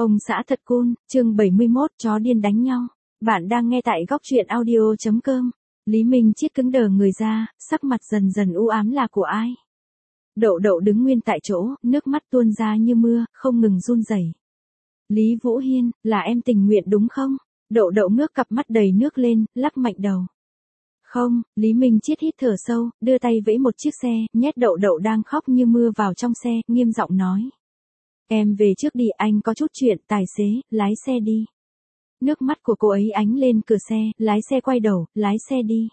Ông xã thật cool, chương 71, chó điên đánh nhau. Bạn đang nghe tại góc truyện audio.com. Lý Minh Chiết cứng đờ người ra, sắc mặt dần dần u ám là của ai. Đậu đậu đứng nguyên tại chỗ, nước mắt tuôn ra như mưa, không ngừng run rẩy. Lý Vũ Hiên, là em tình nguyện đúng không? Đậu đậu ngước cặp mắt đầy nước lên, lắc mạnh đầu. Không, Lý Minh Chiết hít thở sâu, đưa tay vẫy một chiếc xe, nhét đậu đậu đang khóc như mưa vào trong xe, nghiêm giọng nói. Em về trước đi, anh có chút chuyện, tài xế, lái xe đi. Nước mắt của cô ấy ánh lên cửa xe, lái xe quay đầu, lái xe đi.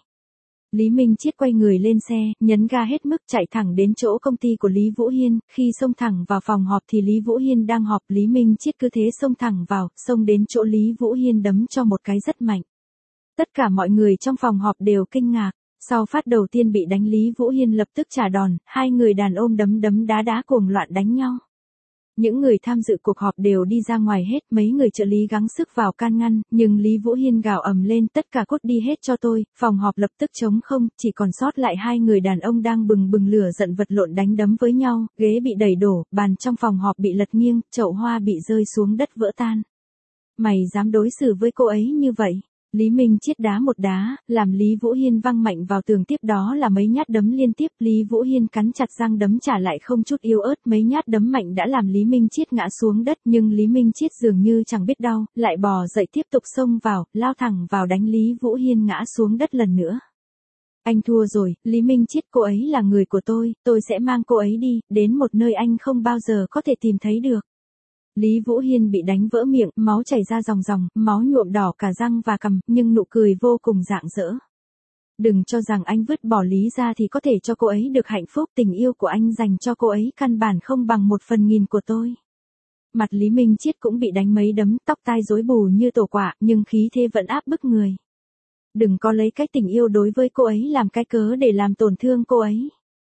Lý Minh Chiết quay người lên xe, nhấn ga hết mức chạy thẳng đến chỗ công ty của Lý Vũ Hiên, khi xông thẳng vào phòng họp thì Lý Vũ Hiên đang họp, Lý Minh Chiết cứ thế xông thẳng vào, xông đến chỗ Lý Vũ Hiên đấm cho một cái rất mạnh. Tất cả mọi người trong phòng họp đều kinh ngạc, sau phát đầu tiên bị đánh Lý Vũ Hiên lập tức trả đòn, hai người đàn ôm đấm đá cuồng loạn đánh nhau. Những người tham dự cuộc họp đều đi ra ngoài hết, mấy người trợ lý gắng sức vào can ngăn, nhưng Lý Vũ Hiên gào ầm lên, tất cả cút đi hết cho tôi, phòng họp lập tức trống không, chỉ còn sót lại hai người đàn ông đang bừng lửa giận vật lộn đánh đấm với nhau, ghế bị đẩy đổ, bàn trong phòng họp bị lật nghiêng, chậu hoa bị rơi xuống đất vỡ tan. Mày dám đối xử với cô ấy như vậy? Lý Minh Chiết đá một đá, làm Lý Vũ Hiên văng mạnh vào tường, tiếp đó là mấy nhát đấm liên tiếp, Lý Vũ Hiên cắn chặt răng đấm trả lại không chút yếu ớt, mấy nhát đấm mạnh đã làm Lý Minh Chiết ngã xuống đất, nhưng Lý Minh Chiết dường như chẳng biết đau, lại bò dậy tiếp tục xông vào, lao thẳng vào đánh Lý Vũ Hiên ngã xuống đất lần nữa. Anh thua rồi, Lý Minh Chiết, cô ấy là người của tôi sẽ mang cô ấy đi, đến một nơi anh không bao giờ có thể tìm thấy được. Lý Vũ Hiên bị đánh vỡ miệng, máu chảy ra ròng, máu nhuộm đỏ cả răng và cằm, nhưng nụ cười vô cùng rạng rỡ. Đừng cho rằng anh vứt bỏ Lý ra thì có thể cho cô ấy được hạnh phúc, tình yêu của anh dành cho cô ấy căn bản không bằng 1/1000 của tôi. Mặt Lý Minh Chiết cũng bị đánh mấy đấm, tóc tai rối bù như tổ quạ, nhưng khí thế vẫn áp bức người. Đừng có lấy cái tình yêu đối với cô ấy làm cái cớ để làm tổn thương cô ấy.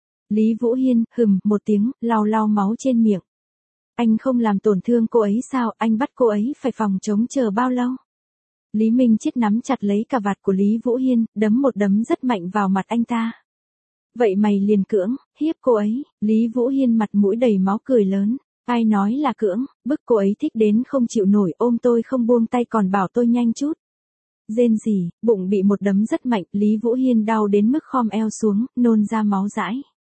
Lý Vũ Hiên, hừm một tiếng, lau máu trên miệng. Anh không làm tổn thương cô ấy sao, anh bắt cô ấy phải phòng chống chờ bao lâu? Lý Minh Chiết nắm chặt lấy cà vạt của Lý Vũ Hiên, đấm một đấm rất mạnh vào mặt anh ta. Vậy mày liền cưỡng, hiếp cô ấy, Lý Vũ Hiên mặt mũi đầy máu cười lớn. Ai nói là cưỡng, bức cô ấy thích đến không chịu nổi, ôm tôi không buông tay còn bảo tôi nhanh chút. Rên rỉ, bụng bị một đấm rất mạnh, Lý Vũ Hiên đau đến mức khom eo xuống, nôn ra máu dãi.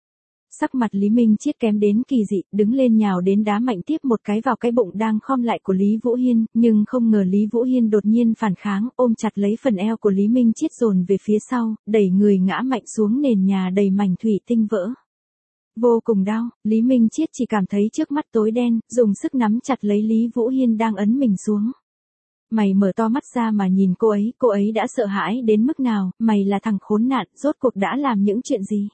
Sắc mặt Lý Minh Chiết kém đến kỳ dị, đứng lên nhào đến đá mạnh tiếp một cái vào cái bụng đang khom lại của Lý Vũ Hiên, nhưng không ngờ Lý Vũ Hiên đột nhiên phản kháng, ôm chặt lấy phần eo của Lý Minh Chiết dồn về phía sau, đẩy người ngã mạnh xuống nền nhà đầy mảnh thủy tinh vỡ. Vô cùng đau, Lý Minh Chiết chỉ cảm thấy trước mắt tối đen, dùng sức nắm chặt lấy Lý Vũ Hiên đang ấn mình xuống. Mày mở to mắt ra mà nhìn cô ấy đã sợ hãi đến mức nào, mày là thằng khốn nạn, rốt cuộc đã làm những chuyện gì?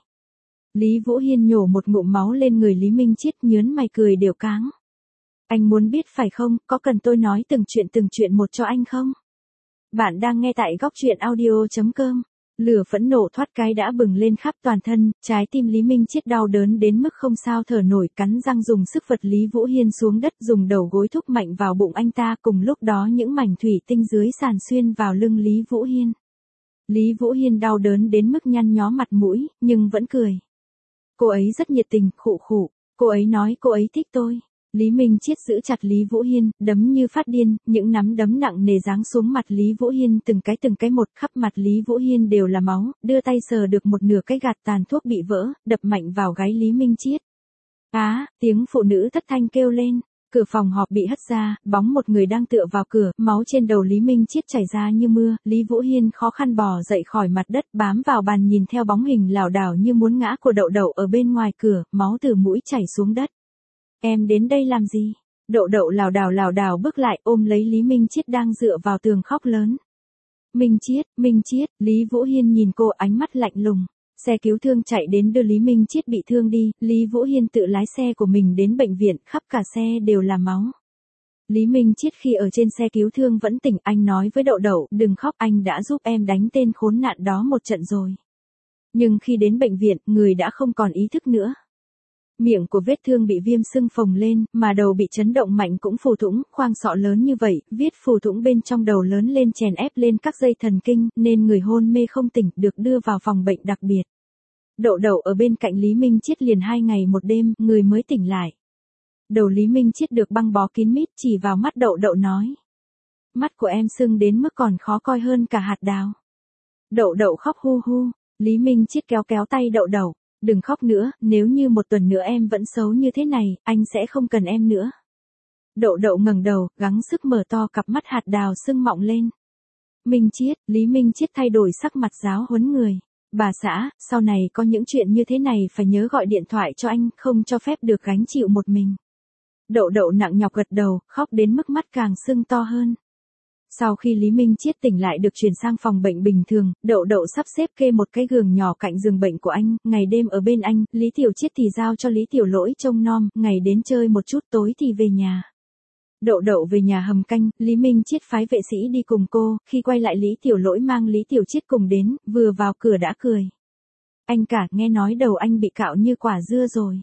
Lý Vũ Hiên nhổ một ngụm máu lên người Lý Minh Chiết, nhớn mày cười đều cáng. Anh muốn biết phải không, có cần tôi nói từng chuyện một cho anh không? Bạn đang nghe tại góc truyện audio.com. Lửa phẫn nộ thoát cái đã bừng lên khắp toàn thân, trái tim Lý Minh Chiết đau đớn đến mức không sao thở nổi, cắn răng dùng sức vật Lý Vũ Hiên xuống đất, dùng đầu gối thúc mạnh vào bụng anh ta, cùng lúc đó những mảnh thủy tinh dưới sàn xuyên vào lưng Lý Vũ Hiên. Lý Vũ Hiên đau đớn đến mức nhăn nhó mặt mũi, nhưng vẫn cười. Cô ấy rất nhiệt tình, khụ, cô ấy nói cô ấy thích tôi. Lý Minh Chiết giữ chặt Lý Vũ Hiên, đấm như phát điên, những nắm đấm nặng nề giáng xuống mặt Lý Vũ Hiên từng cái một, khắp mặt Lý Vũ Hiên đều là máu, đưa tay sờ được một nửa cái gạt tàn thuốc bị vỡ, đập mạnh vào gáy Lý Minh Chiết. Tiếng phụ nữ thất thanh kêu lên. Cửa phòng họp bị hất ra, bóng một người đang tựa vào cửa, máu trên đầu Lý Minh Chiết chảy ra như mưa, Lý Vũ Hiên khó khăn bò dậy khỏi mặt đất, bám vào bàn nhìn theo bóng hình lảo đảo như muốn ngã của đậu đậu ở bên ngoài cửa, máu từ mũi chảy xuống đất. Em đến đây làm gì? Đậu đậu lảo đảo bước lại, ôm lấy Lý Minh Chiết đang dựa vào tường khóc lớn. Minh Chiết, Lý Vũ Hiên nhìn cô, ánh mắt lạnh lùng. Xe cứu thương chạy đến đưa Lý Minh Chiết bị thương đi, Lý Vũ Hiên tự lái xe của mình đến bệnh viện, khắp cả xe đều là máu. Lý Minh Chiết khi ở trên xe cứu thương vẫn tỉnh, anh nói với đậu đậu, đừng khóc, anh đã giúp em đánh tên khốn nạn đó một trận rồi. Nhưng khi đến bệnh viện, người đã không còn ý thức nữa. Miệng của vết thương bị viêm sưng phồng lên, mà đầu bị chấn động mạnh cũng phù thủng, khoang sọ lớn như vậy, viết phù thủng bên trong đầu lớn lên chèn ép lên các dây thần kinh, nên người hôn mê không tỉnh, được đưa vào phòng bệnh đặc biệt. Đậu đậu ở bên cạnh Lý Minh Chiết liền 2 ngày 1 đêm, người mới tỉnh lại. Đầu Lý Minh Triết được băng bó kín mít, chỉ vào mắt Đậu Đậu nói. Mắt của em sưng đến mức còn khó coi hơn cả hạt đào. Đậu Đậu khóc hu hu, Lý Minh Triết kéo kéo tay Đậu Đậu. Đừng khóc nữa, nếu như một tuần nữa em vẫn xấu như thế này, anh sẽ không cần em nữa. Đậu Đậu ngẩng đầu, gắng sức mở to cặp mắt hạt đào sưng mọng lên. Minh Triết, Lý Minh Triết thay đổi sắc mặt giáo huấn người. Bà xã, sau này có những chuyện như thế này phải nhớ gọi điện thoại cho anh, không cho phép được gánh chịu một mình. Đậu Đậu nặng nhọc gật đầu, khóc đến mức mắt càng sưng to hơn. Sau khi Lý Minh Triết tỉnh lại được chuyển sang phòng bệnh bình thường, Đậu Đậu sắp xếp kê một cái giường nhỏ cạnh giường bệnh của anh, ngày đêm ở bên anh, Lý Tiểu Triết thì giao cho Lý Tiểu Lỗi trông nom, ngày đến chơi một chút tối thì về nhà. Đậu Đậu về nhà hầm canh, Lý Minh Triết phái vệ sĩ đi cùng cô, khi quay lại Lý Tiểu Lỗi mang Lý Tiểu Triết cùng đến, vừa vào cửa đã cười. Anh cả, nghe nói đầu anh bị cạo như quả dưa rồi.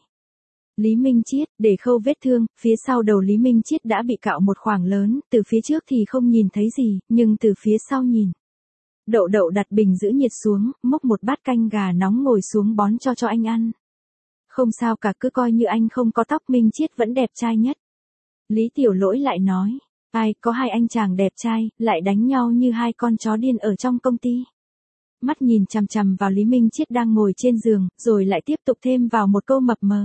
Lý Minh Triết, để khâu vết thương, phía sau đầu Lý Minh Triết đã bị cạo một khoảng lớn, từ phía trước thì không nhìn thấy gì, nhưng từ phía sau nhìn. Đậu Đậu đặt bình giữ nhiệt xuống, múc một bát canh gà nóng ngồi xuống bón cho anh ăn. Không sao cả, cứ coi như anh không có tóc, Minh Triết vẫn đẹp trai nhất. Lý Tiểu Lỗi lại nói, ai, có hai anh chàng đẹp trai, lại đánh nhau như hai con chó điên ở trong công ty. Mắt nhìn chằm chằm vào Lý Minh Triết đang ngồi trên giường, rồi lại tiếp tục thêm vào một câu mập mờ.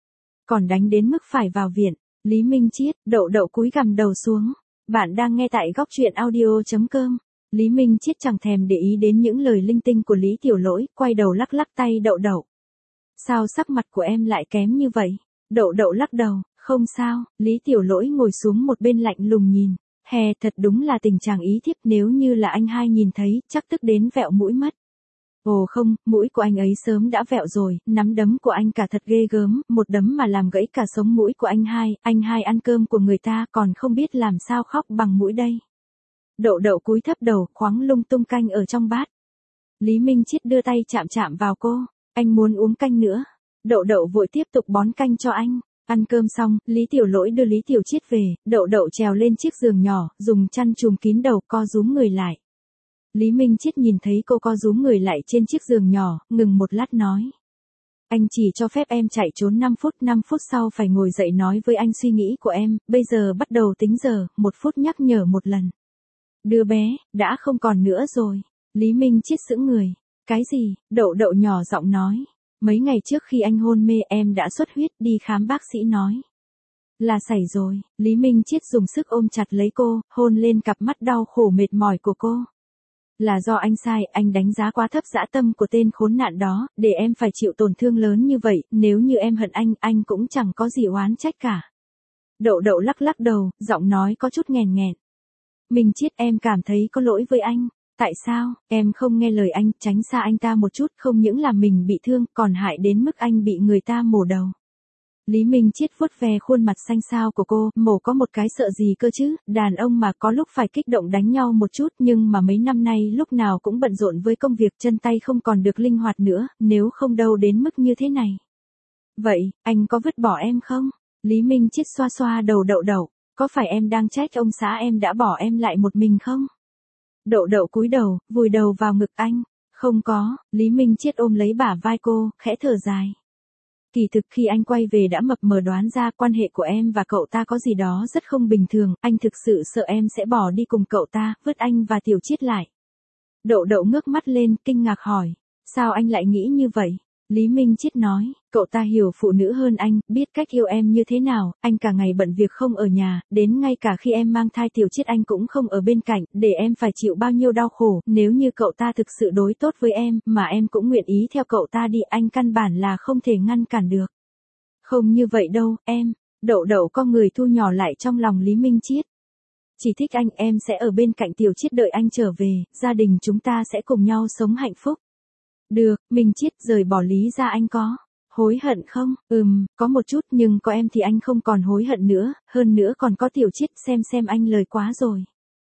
Còn đánh đến mức phải vào viện. Lý Minh Triết, Đậu Đậu cúi gằm đầu xuống. Bạn đang nghe tại góc truyện audio.com. Lý Minh Triết chẳng thèm để ý đến những lời linh tinh của Lý Tiểu Lỗi, quay đầu lắc lắc tay Đậu Đậu. Sao sắc mặt của em lại kém như vậy? Đậu Đậu lắc đầu, không sao. Lý Tiểu Lỗi ngồi xuống một bên lạnh lùng nhìn. Hè, thật đúng là tình trạng ý thiếp, nếu như là anh hai nhìn thấy, chắc tức đến vẹo mũi mất. Ồ không, mũi của anh ấy sớm đã vẹo rồi, nắm đấm của anh cả thật ghê gớm, một đấm mà làm gãy cả sống mũi của anh hai ăn cơm của người ta còn không biết làm sao khóc bằng mũi đây. Đậu Đậu cúi thấp đầu, khoáng lung tung canh ở trong bát. Lý Minh Triết đưa tay chạm chạm vào cô, anh muốn uống canh nữa. Đậu Đậu vội tiếp tục bón canh cho anh. Ăn cơm xong, Lý Tiểu Lỗi đưa Lý Tiểu Triết về, Đậu Đậu trèo lên chiếc giường nhỏ, dùng chăn trùm kín đầu, co rúm người lại. Lý Minh Triết nhìn thấy cô co rúm người lại trên chiếc giường nhỏ, ngừng một lát nói. Anh chỉ cho phép em chạy trốn 5 phút sau phải ngồi dậy nói với anh suy nghĩ của em, bây giờ bắt đầu tính giờ, 1 phút nhắc nhở một lần. Đứa bé, đã không còn nữa rồi. Lý Minh Triết sững người. Cái gì? Đậu Đậu nhỏ giọng nói. Mấy ngày trước khi anh hôn mê em đã xuất huyết, đi khám bác sĩ nói. Là sảy rồi. Lý Minh Triết dùng sức ôm chặt lấy cô, hôn lên cặp mắt đau khổ mệt mỏi của cô. Là do anh sai, anh đánh giá quá thấp dã tâm của tên khốn nạn đó, để em phải chịu tổn thương lớn như vậy, nếu như em hận anh cũng chẳng có gì oán trách cả. Đậu Đậu lắc lắc đầu, giọng nói có chút nghèn nghẹn. Minh Triết, em cảm thấy có lỗi với anh. Tại sao, em không nghe lời anh, tránh xa anh ta một chút, không những làm mình bị thương, còn hại đến mức anh bị người ta mổ đầu. Lý Minh Triết vuốt ve khuôn mặt xanh xao của cô, mổ có một cái sợ gì cơ chứ, đàn ông mà có lúc phải kích động đánh nhau một chút, nhưng mà mấy năm nay lúc nào cũng bận rộn với công việc, chân tay không còn được linh hoạt nữa, nếu không đâu đến mức như thế này. Vậy, anh có vứt bỏ em không? Lý Minh Triết xoa xoa đầu Đậu Đậu, có phải em đang trách ông xã em đã bỏ em lại một mình không? Đậu Đậu cúi đầu, vùi đầu vào ngực anh. Không có. Lý Minh Triết ôm lấy bả vai cô, khẽ thở dài. Kỳ thực khi anh quay về đã mập mờ đoán ra quan hệ của em và cậu ta có gì đó rất không bình thường, anh thực sự sợ em sẽ bỏ đi cùng cậu ta, vứt anh và Tiểu Triết lại. Đậu Đậu ngước mắt lên, kinh ngạc hỏi, sao anh lại nghĩ như vậy? Lý Minh Triết nói, cậu ta hiểu phụ nữ hơn anh, biết cách yêu em như thế nào, anh cả ngày bận việc không ở nhà, đến ngay cả khi em mang thai Tiểu Triết anh cũng không ở bên cạnh, để em phải chịu bao nhiêu đau khổ, nếu như cậu ta thực sự đối tốt với em, mà em cũng nguyện ý theo cậu ta đi, anh căn bản là không thể ngăn cản được. Không như vậy đâu, em. Đậu Đậu con người thu nhỏ lại trong lòng Lý Minh Triết. Chỉ thích anh, em sẽ ở bên cạnh Tiểu Triết đợi anh trở về, gia đình chúng ta sẽ cùng nhau sống hạnh phúc. Được, Minh Triết, rời bỏ Lý ra anh có hối hận không? Có một chút, nhưng có em thì anh không còn hối hận nữa, hơn nữa còn có Tiểu Triết, xem anh lời quá rồi.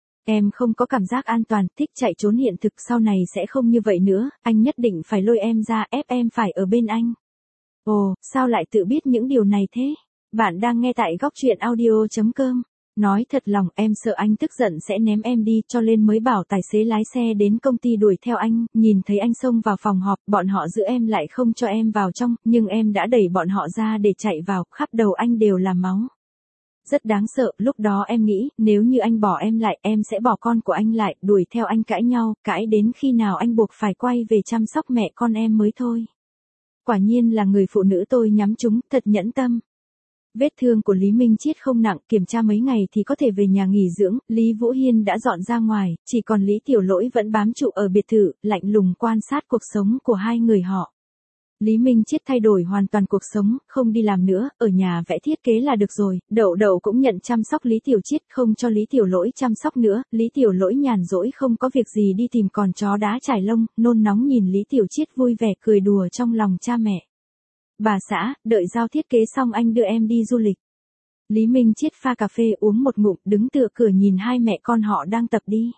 Em không có cảm giác an toàn, thích chạy trốn hiện thực, sau này sẽ không như vậy nữa, anh nhất định phải lôi em ra, ép em phải ở bên anh. Ồ, sao lại tự biết những điều này thế? Bạn đang nghe tại góc truyện audio.com. Nói thật lòng em sợ anh tức giận sẽ ném em đi cho nên mới bảo tài xế lái xe đến công ty đuổi theo anh, nhìn thấy anh xông vào phòng họp, bọn họ giữ em lại không cho em vào trong, nhưng em đã đẩy bọn họ ra để chạy vào, khắp đầu anh đều là máu. Rất đáng sợ, lúc đó em nghĩ, nếu như anh bỏ em lại, em sẽ bỏ con của anh lại, đuổi theo anh cãi nhau, cãi đến khi nào anh buộc phải quay về chăm sóc mẹ con em mới thôi. Quả nhiên là người phụ nữ tôi nhắm trúng, thật nhẫn tâm. Vết thương của Lý Minh Chiết không nặng, kiểm tra mấy ngày thì có thể về nhà nghỉ dưỡng, Lý Vũ Hiên đã dọn ra ngoài, chỉ còn Lý Tiểu Lỗi vẫn bám trụ ở biệt thự, lạnh lùng quan sát cuộc sống của hai người họ. Lý Minh Chiết thay đổi hoàn toàn cuộc sống, không đi làm nữa, ở nhà vẽ thiết kế là được rồi, Đậu Đậu cũng nhận chăm sóc Lý Tiểu Chiết, không cho Lý Tiểu Lỗi chăm sóc nữa, Lý Tiểu Lỗi nhàn rỗi không có việc gì đi tìm con chó đá trải lông, nôn nóng nhìn Lý Tiểu Chiết vui vẻ cười đùa trong lòng cha mẹ. Bà xã, đợi giao thiết kế xong anh đưa em đi du lịch. Lý Minh Chiết pha cà phê uống một ngụm, đứng tựa cửa nhìn hai mẹ con họ đang tập đi.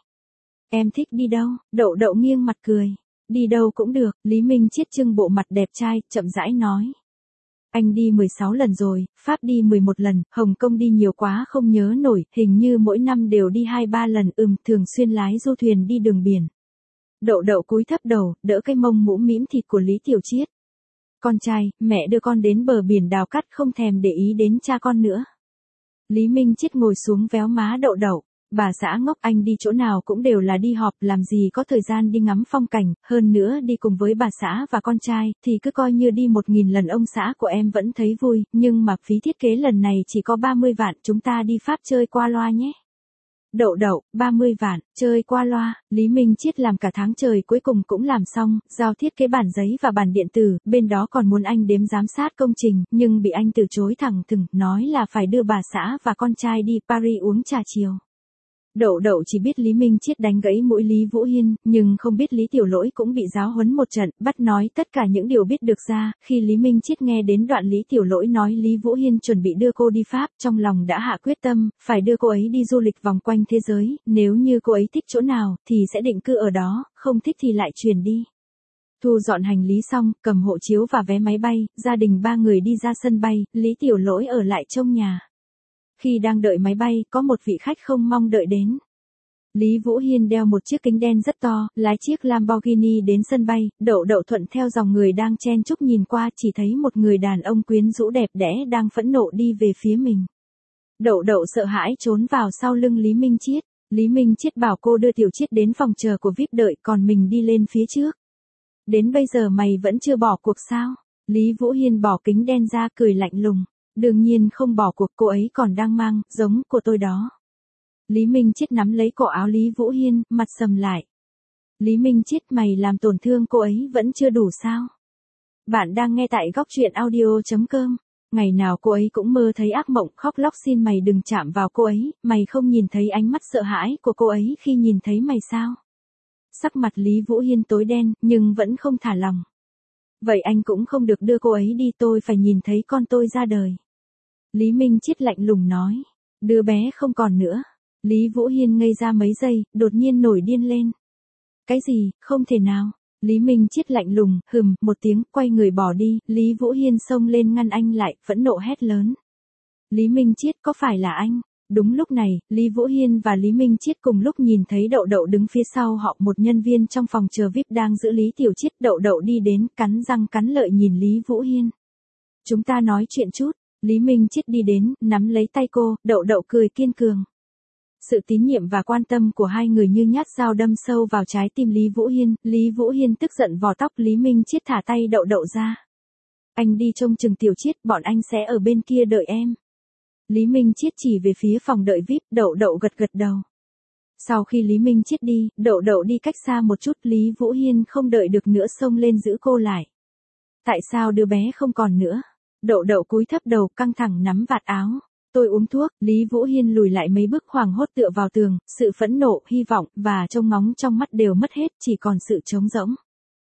Em thích đi đâu? Đậu Đậu nghiêng mặt cười. Đi đâu cũng được, Lý Minh Chiết trưng bộ mặt đẹp trai, chậm rãi nói. Anh đi 16 lần rồi, Pháp đi 11 lần, Hồng Kông đi nhiều quá không nhớ nổi, hình như mỗi năm đều đi 2-3 lần, thường xuyên lái du thuyền đi đường biển. Đậu Đậu cúi thấp đầu, đỡ cái mông mũm mĩm thịt của Lý Tiểu Chiết. Con trai, mẹ đưa con đến bờ biển đào cát không thèm để ý đến cha con nữa. Lý Minh Chiết ngồi xuống véo má Đậu Đậu. Bà xã ngốc, anh đi chỗ nào cũng đều là đi họp, làm gì có thời gian đi ngắm phong cảnh, hơn nữa đi cùng với bà xã và con trai, thì cứ coi như đi 1000 lần ông xã của em vẫn thấy vui, nhưng mà phí thiết kế lần này chỉ có 30 vạn, chúng ta đi Pháp chơi qua loa nhé. Đậu Đậu, 30 vạn, chơi qua loa, Lý Minh Chiết làm cả tháng trời cuối cùng cũng làm xong, giao thiết kế bản giấy và bản điện tử, bên đó còn muốn anh đếm giám sát công trình, nhưng bị anh từ chối thẳng thừng, nói là phải đưa bà xã và con trai đi Paris uống trà chiều. Đậu Đậu chỉ biết Lý Minh Chiết đánh gãy mũi Lý Vũ Hiên, nhưng không biết Lý Tiểu Lỗi cũng bị giáo huấn một trận, bắt nói tất cả những điều biết được ra, khi Lý Minh Chiết nghe đến đoạn Lý Tiểu Lỗi nói Lý Vũ Hiên chuẩn bị đưa cô đi Pháp, trong lòng đã hạ quyết tâm, phải đưa cô ấy đi du lịch vòng quanh thế giới, nếu như cô ấy thích chỗ nào, thì sẽ định cư ở đó, không thích thì lại chuyển đi. Thu dọn hành lý xong, cầm hộ chiếu và vé máy bay, gia đình 3 người đi ra sân bay, Lý Tiểu Lỗi ở lại trông nhà. Khi đang đợi máy bay, có một vị khách không mong đợi đến. Lý Vũ Hiên đeo một chiếc kính đen rất to, lái chiếc Lamborghini đến sân bay, Đậu Đậu thuận theo dòng người đang chen chúc nhìn qua, chỉ thấy một người đàn ông quyến rũ đẹp đẽ đang phẫn nộ đi về phía mình. Đậu Đậu sợ hãi trốn vào sau lưng Lý Minh Chiết. Lý Minh Chiết bảo cô đưa Tiểu Chiết đến phòng chờ của VIP đợi, còn mình đi lên phía trước. Đến bây giờ mày vẫn chưa bỏ cuộc sao? Lý Vũ Hiên bỏ kính đen ra cười lạnh lùng. Đương nhiên không bỏ cuộc, cô ấy còn đang mang, giống của tôi đó. Lý Minh Chiết nắm lấy cổ áo Lý Vũ Hiên, mặt sầm lại. Lý Minh Chiết, mày làm tổn thương cô ấy vẫn chưa đủ sao? Bạn đang nghe tại góc truyện audio.com. Ngày nào cô ấy cũng mơ thấy ác mộng, khóc lóc xin mày đừng chạm vào cô ấy, mày không nhìn thấy ánh mắt sợ hãi của cô ấy khi nhìn thấy mày sao? Sắc mặt Lý Vũ Hiên tối đen, nhưng vẫn không thả lòng. Vậy anh cũng không được đưa cô ấy đi, tôi phải nhìn thấy con tôi ra đời. Lý Minh Chiết lạnh lùng nói. Đứa bé không còn nữa. Lý Vũ Hiên ngây ra mấy giây, đột nhiên nổi điên lên. Cái gì, không thể nào. Lý Minh Chiết lạnh lùng, một tiếng, quay người bỏ đi, Lý Vũ Hiên xông lên ngăn anh lại, phẫn nộ hét lớn. Lý Minh Chiết, có phải là anh? Đúng lúc này, Lý Vũ Hiên và Lý Minh Chiết cùng lúc nhìn thấy Đậu Đậu đứng phía sau họ, một nhân viên trong phòng chờ VIP đang giữ Lý Tiểu Chiết. Đậu Đậu đi đến, cắn răng cắn lợi nhìn Lý Vũ Hiên. Chúng ta nói chuyện chút. Lý Minh Chiết đi đến, nắm lấy tay cô, Đậu Đậu cười kiên cường. Sự tín nhiệm và quan tâm của hai người như nhát dao đâm sâu vào trái tim Lý Vũ Hiên. Lý Vũ Hiên tức giận vò tóc Lý Minh Chiết, thả tay Đậu Đậu ra. Anh đi trông chừng Tiểu Chiết, bọn anh sẽ ở bên kia đợi em. Lý Minh Chiết chỉ về phía phòng đợi VIP, Đậu Đậu gật gật đầu. Sau khi Lý Minh Chiết đi, Đậu Đậu đi cách xa một chút, Lý Vũ Hiên không đợi được nữa xông lên giữ cô lại. Tại sao đứa bé không còn nữa? Đậu Đậu cúi thấp đầu, căng thẳng nắm vạt áo. Tôi uống thuốc, Lý Vũ Hiên lùi lại mấy bước, hoảng hốt tựa vào tường, sự phẫn nộ, hy vọng, và trông ngóng trong mắt đều mất hết, chỉ còn sự trống rỗng.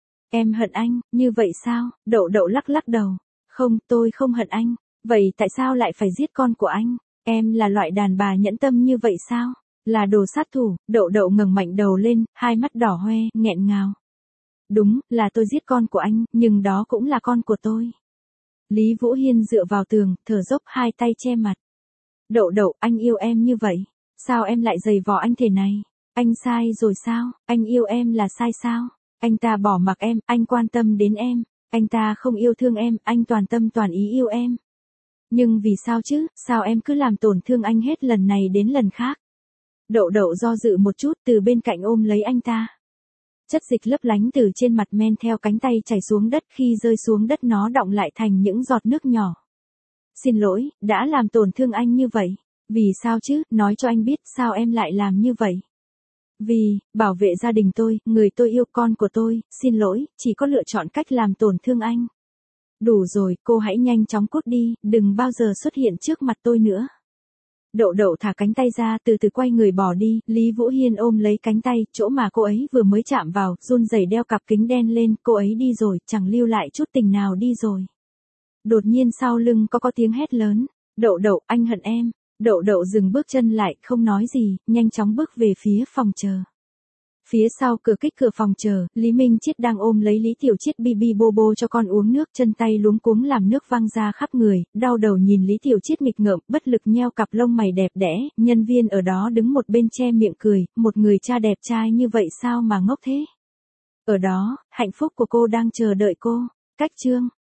Em hận anh, như vậy sao? Đậu Đậu lắc lắc đầu. Không, tôi không hận anh. Vậy tại sao lại phải giết con của anh? Em là loại đàn bà nhẫn tâm như vậy sao? Là đồ sát thủ. Đậu Đậu ngẩng mạnh đầu lên, hai mắt đỏ hoe, nghẹn ngào. Đúng, là tôi giết con của anh, nhưng đó cũng là con của tôi. Lý Vũ Hiên dựa vào tường, thở dốc, hai tay che mặt. Đậu đậu, anh yêu em như vậy. Sao em lại giày vò anh thế này? Anh sai rồi sao? Anh yêu em là sai sao? Anh ta bỏ mặc em, anh quan tâm đến em. Anh ta không yêu thương em, anh toàn tâm toàn ý yêu em. Nhưng vì sao chứ, sao em cứ làm tổn thương anh hết lần này đến lần khác? Đậu đậu do dự một chút từ bên cạnh ôm lấy anh ta. Chất dịch lấp lánh từ trên mặt men theo cánh tay chảy xuống đất, khi rơi xuống đất nó đọng lại thành những giọt nước nhỏ. Xin lỗi, đã làm tổn thương anh như vậy. Vì sao chứ, nói cho anh biết sao em lại làm như vậy. Vì, bảo vệ gia đình tôi, người tôi yêu, con của tôi, xin lỗi, chỉ có lựa chọn cách làm tổn thương anh. Đủ rồi, cô hãy nhanh chóng cút đi, đừng bao giờ xuất hiện trước mặt tôi nữa. Đậu đậu thả cánh tay ra, từ từ quay người bỏ đi, Lý Vũ Hiên ôm lấy cánh tay, chỗ mà cô ấy vừa mới chạm vào, run rẩy đeo cặp kính đen lên, cô ấy đi rồi, chẳng lưu lại chút tình nào, đi rồi. Đột nhiên sau lưng có tiếng hét lớn, đậu đậu, anh hận em. Đậu đậu dừng bước chân lại, không nói gì, nhanh chóng bước về phía phòng chờ. Phía sau kích cửa phòng chờ, Lý Minh Chiết đang ôm lấy Lý Tiểu Chiết bi bi bô bô cho con uống nước, chân tay luống cuống làm nước văng ra khắp người, đau đầu nhìn Lý Tiểu Chiết nghịch ngợm, bất lực nheo cặp lông mày đẹp đẽ, nhân viên ở đó đứng một bên che miệng cười, một người cha đẹp trai như vậy sao mà ngốc thế. Ở đó, hạnh phúc của cô đang chờ đợi cô. Cách chương